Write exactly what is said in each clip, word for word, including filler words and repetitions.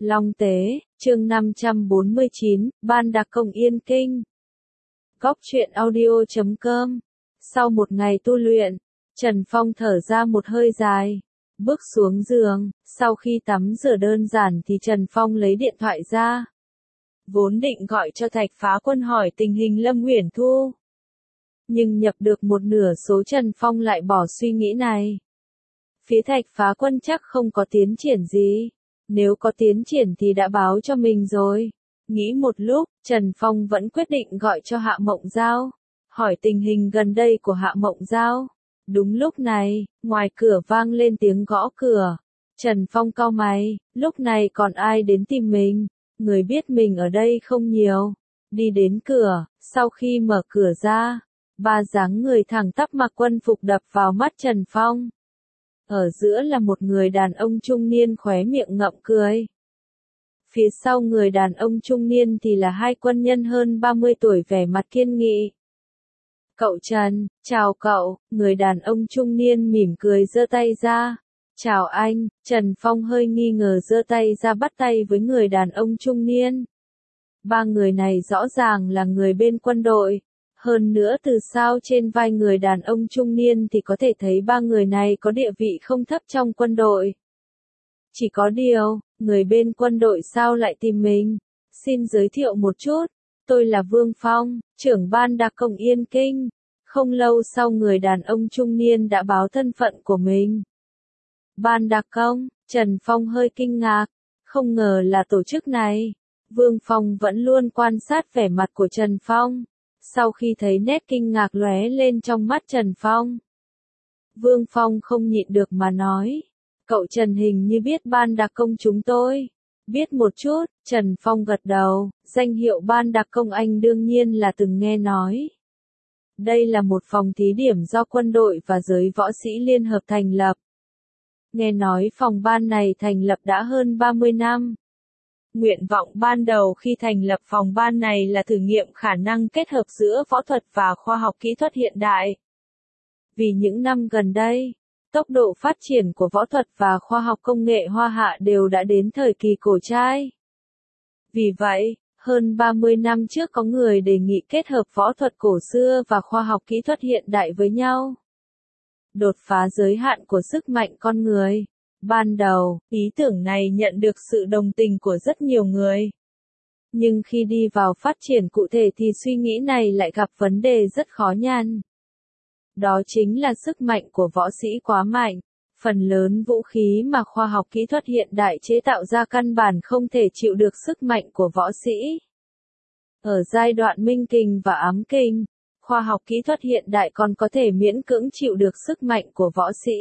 Long Tế, chương năm trăm bốn mươi chín, Ban Đặc Công Yên Kinh. Góc truyện audio chấm com. Sau một ngày tu luyện, Trần Phong thở ra một hơi dài, bước xuống giường, sau khi tắm rửa đơn giản thì Trần Phong lấy điện thoại ra. Vốn định gọi cho Thạch Phá Quân hỏi tình hình Lâm Uyển Thu. Nhưng nhập được một nửa số Trần Phong lại bỏ suy nghĩ này. Phía Thạch Phá Quân chắc không có tiến triển gì. Nếu có tiến triển thì đã báo cho mình rồi. Nghĩ một lúc, Trần Phong vẫn quyết định gọi cho Hạ Mộng Giao, hỏi tình hình gần đây của Hạ Mộng Giao. Đúng lúc này, ngoài cửa vang lên tiếng gõ cửa. Trần Phong cau mày, lúc này còn ai đến tìm mình? Người biết mình ở đây không nhiều. Đi đến cửa, sau khi mở cửa ra, ba dáng người thẳng tắp mặc quân phục đập vào mắt Trần Phong. Ở giữa là một người đàn ông trung niên khóe miệng ngậm cười. Phía sau người đàn ông trung niên thì là hai quân nhân hơn ba mươi tuổi vẻ mặt kiên nghị. Cậu Trần, chào cậu, người đàn ông trung niên mỉm cười giơ tay ra. Chào anh, Trần Phong hơi nghi ngờ giơ tay ra bắt tay với người đàn ông trung niên. Ba người này rõ ràng là người bên quân đội. Hơn nữa từ sao trên vai người đàn ông trung niên thì có thể thấy ba người này có địa vị không thấp trong quân đội. Chỉ có điều, người bên quân đội sao lại tìm mình? Xin giới thiệu một chút, tôi là Vương Phong, trưởng ban Đặc Công Yên Kinh. Không lâu sau người đàn ông trung niên đã báo thân phận của mình. Ban Đặc Công, Trần Phong hơi kinh ngạc, không ngờ là tổ chức này. Vương Phong vẫn luôn quan sát vẻ mặt của Trần Phong. Sau khi thấy nét kinh ngạc lóe lên trong mắt Trần Phong, Vương Phong không nhịn được mà nói, cậu Trần hình như biết Ban Đặc Công chúng tôi. Biết một chút, Trần Phong gật đầu, danh hiệu Ban Đặc Công anh đương nhiên là từng nghe nói. Đây là một phòng thí điểm do quân đội và giới võ sĩ liên hợp thành lập. Nghe nói phòng ban này thành lập đã hơn ba mươi năm. Nguyện vọng ban đầu khi thành lập phòng ban này là thử nghiệm khả năng kết hợp giữa võ thuật và khoa học kỹ thuật hiện đại. Vì những năm gần đây, tốc độ phát triển của võ thuật và khoa học công nghệ Hoa Hạ đều đã đến thời kỳ cổ trai. Vì vậy, hơn ba mươi năm trước có người đề nghị kết hợp võ thuật cổ xưa và khoa học kỹ thuật hiện đại với nhau. Đột phá giới hạn của sức mạnh con người. Ban đầu, ý tưởng này nhận được sự đồng tình của rất nhiều người. Nhưng khi đi vào phát triển cụ thể thì suy nghĩ này lại gặp vấn đề rất khó nhằn. Đó chính là sức mạnh của võ sĩ quá mạnh. Phần lớn vũ khí mà khoa học kỹ thuật hiện đại chế tạo ra căn bản không thể chịu được sức mạnh của võ sĩ. Ở giai đoạn minh kình và ám kình, khoa học kỹ thuật hiện đại còn có thể miễn cưỡng chịu được sức mạnh của võ sĩ.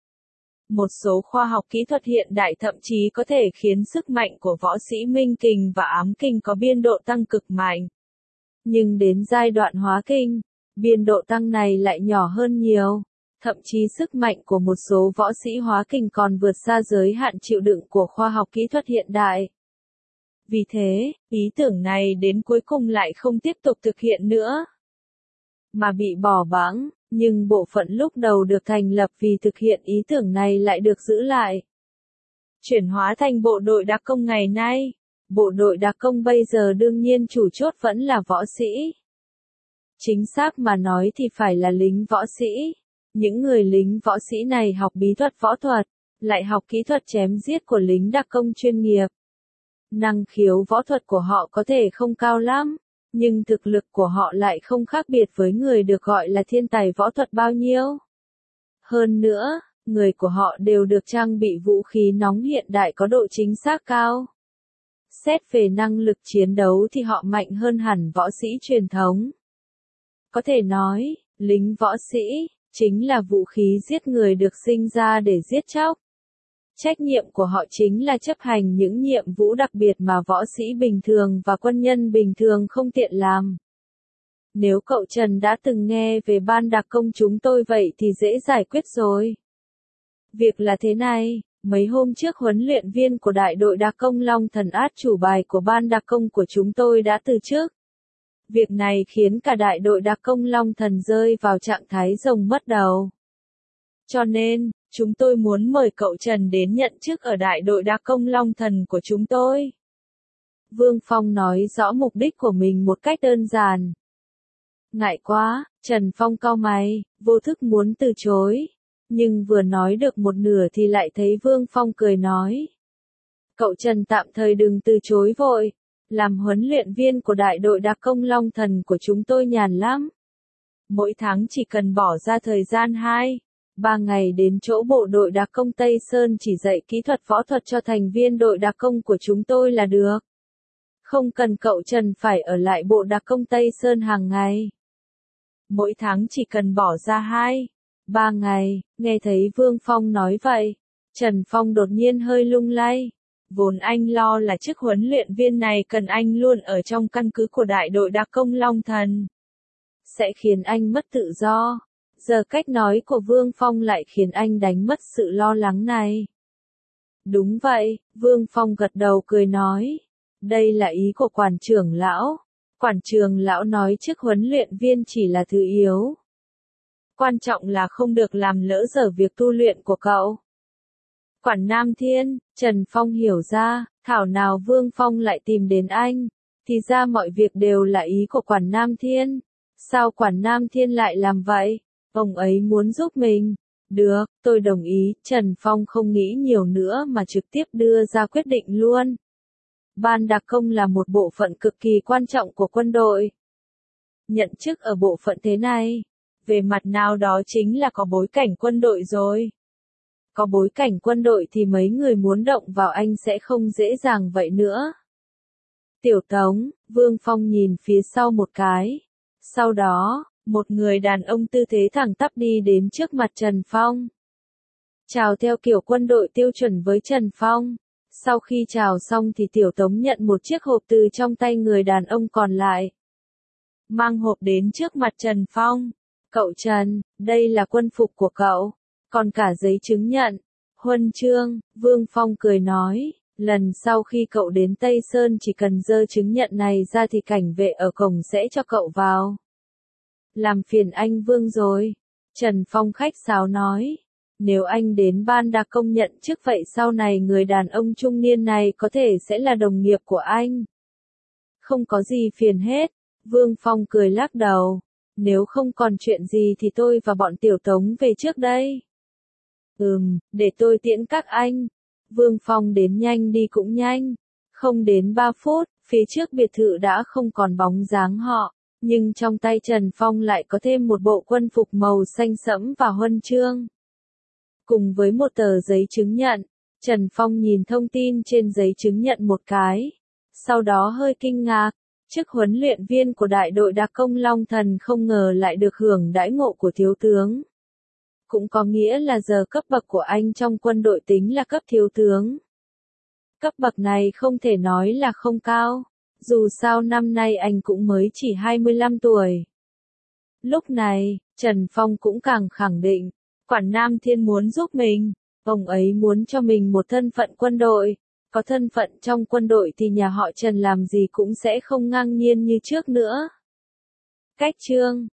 Một số khoa học kỹ thuật hiện đại thậm chí có thể khiến sức mạnh của võ sĩ minh kình và ám kình có biên độ tăng cực mạnh. Nhưng đến giai đoạn hóa kình, biên độ tăng này lại nhỏ hơn nhiều. Thậm chí sức mạnh của một số võ sĩ hóa kình còn vượt xa giới hạn chịu đựng của khoa học kỹ thuật hiện đại. Vì thế, ý tưởng này đến cuối cùng lại không tiếp tục thực hiện nữa, mà bị bỏ bẵng. Nhưng bộ phận lúc đầu được thành lập vì thực hiện ý tưởng này lại được giữ lại. Chuyển hóa thành bộ đội đặc công ngày nay. Bộ đội đặc công bây giờ đương nhiên chủ chốt vẫn là võ sĩ. Chính xác mà nói thì phải là lính võ sĩ. Những người lính võ sĩ này học bí thuật võ thuật, lại học kỹ thuật chém giết của lính đặc công chuyên nghiệp. Năng khiếu võ thuật của họ có thể không cao lắm, nhưng thực lực của họ lại không khác biệt với người được gọi là thiên tài võ thuật bao nhiêu. Hơn nữa, người của họ đều được trang bị vũ khí nóng hiện đại có độ chính xác cao. Xét về năng lực chiến đấu thì họ mạnh hơn hẳn võ sĩ truyền thống. Có thể nói, lính võ sĩ chính là vũ khí giết người được sinh ra để giết chóc. Trách nhiệm của họ chính là chấp hành những nhiệm vụ đặc biệt mà võ sĩ bình thường và quân nhân bình thường không tiện làm. Nếu cậu Trần đã từng nghe về Ban Đặc Công chúng tôi vậy thì dễ giải quyết rồi. Việc là thế này, mấy hôm trước huấn luyện viên của đại đội Đặc Công Long Thần át chủ bài của Ban Đặc Công của chúng tôi đã từ chức. Việc này khiến cả đại đội Đặc Công Long Thần rơi vào trạng thái rồng mất đầu. Cho nên, chúng tôi muốn mời cậu Trần đến nhận chức ở đại đội đặc công Long Thần của chúng tôi. Vương Phong nói rõ mục đích của mình một cách đơn giản. Ngại quá, Trần Phong cau mày, vô thức muốn từ chối. Nhưng vừa nói được một nửa thì lại thấy Vương Phong cười nói. Cậu Trần tạm thời đừng từ chối vội. Làm huấn luyện viên của đại đội đặc công Long Thần của chúng tôi nhàn lắm. Mỗi tháng chỉ cần bỏ ra thời gian hai, ba ngày đến chỗ bộ đội đặc công Tây Sơn chỉ dạy kỹ thuật võ thuật cho thành viên đội đặc công của chúng tôi là được. Không cần cậu Trần phải ở lại bộ đặc công Tây Sơn hàng ngày. Mỗi tháng chỉ cần bỏ ra hai, ba ngày, nghe thấy Vương Phong nói vậy. Trần Phong đột nhiên hơi lung lay. Vốn anh lo là chức huấn luyện viên này cần anh luôn ở trong căn cứ của đại đội đặc công Long Thần. Sẽ khiến anh mất tự do. Giờ cách nói của Vương Phong lại khiến anh đánh mất sự lo lắng này. Đúng vậy, Vương Phong gật đầu cười nói. Đây là ý của quản trưởng lão. Quản trưởng lão nói chức huấn luyện viên chỉ là thứ yếu. Quan trọng là không được làm lỡ dở việc tu luyện của cậu. Quản Nam Thiên, Trần Phong hiểu ra, thảo nào Vương Phong lại tìm đến anh. Thì ra mọi việc đều là ý của Quản Nam Thiên. Sao Quản Nam Thiên lại làm vậy? Ông ấy muốn giúp mình. Được, tôi đồng ý. Trần Phong không nghĩ nhiều nữa mà trực tiếp đưa ra quyết định luôn. Ban đặc công là một bộ phận cực kỳ quan trọng của quân đội. Nhận chức ở bộ phận thế này, về mặt nào đó chính là có bối cảnh quân đội rồi. Có bối cảnh quân đội thì mấy người muốn động vào anh sẽ không dễ dàng vậy nữa. Tiểu Tống, Vương Phong nhìn phía sau một cái. Sau đó, một người đàn ông tư thế thẳng tắp đi đến trước mặt Trần Phong. Chào theo kiểu quân đội tiêu chuẩn với Trần Phong. Sau khi chào xong thì Tiểu Tống nhận một chiếc hộp từ trong tay người đàn ông còn lại. Mang hộp đến trước mặt Trần Phong. Cậu Trần, đây là quân phục của cậu. Còn cả giấy chứng nhận, huân chương, Vương Phong cười nói. Lần sau khi cậu đến Tây Sơn chỉ cần dơ chứng nhận này ra thì cảnh vệ ở cổng sẽ cho cậu vào. Làm phiền anh Vương rồi. Trần Phong khách sáo nói. Nếu anh đến ban đặc công nhận chức vậy sau này người đàn ông trung niên này có thể sẽ là đồng nghiệp của anh. Không có gì phiền hết. Vương Phong cười lắc đầu. Nếu không còn chuyện gì thì tôi và bọn Tiểu Tống về trước đây. Ừm, để tôi tiễn các anh. Vương Phong đến nhanh đi cũng nhanh. Không đến ba phút, phía trước biệt thự đã không còn bóng dáng họ. Nhưng trong tay Trần Phong lại có thêm một bộ quân phục màu xanh sẫm và huân chương. Cùng với một tờ giấy chứng nhận, Trần Phong nhìn thông tin trên giấy chứng nhận một cái. Sau đó hơi kinh ngạc, chức huấn luyện viên của đại đội đặc công Long Thần không ngờ lại được hưởng đãi ngộ của thiếu tướng. Cũng có nghĩa là giờ cấp bậc của anh trong quân đội tính là cấp thiếu tướng. Cấp bậc này không thể nói là không cao, dù sao năm nay anh cũng mới chỉ hai mươi lăm tuổi. Lúc này, Trần Phong cũng càng khẳng định, Quản Nam Thiên muốn giúp mình, ông ấy muốn cho mình một thân phận quân đội, có thân phận trong quân đội thì nhà họ Trần làm gì cũng sẽ không ngang nhiên như trước nữa. Cách chương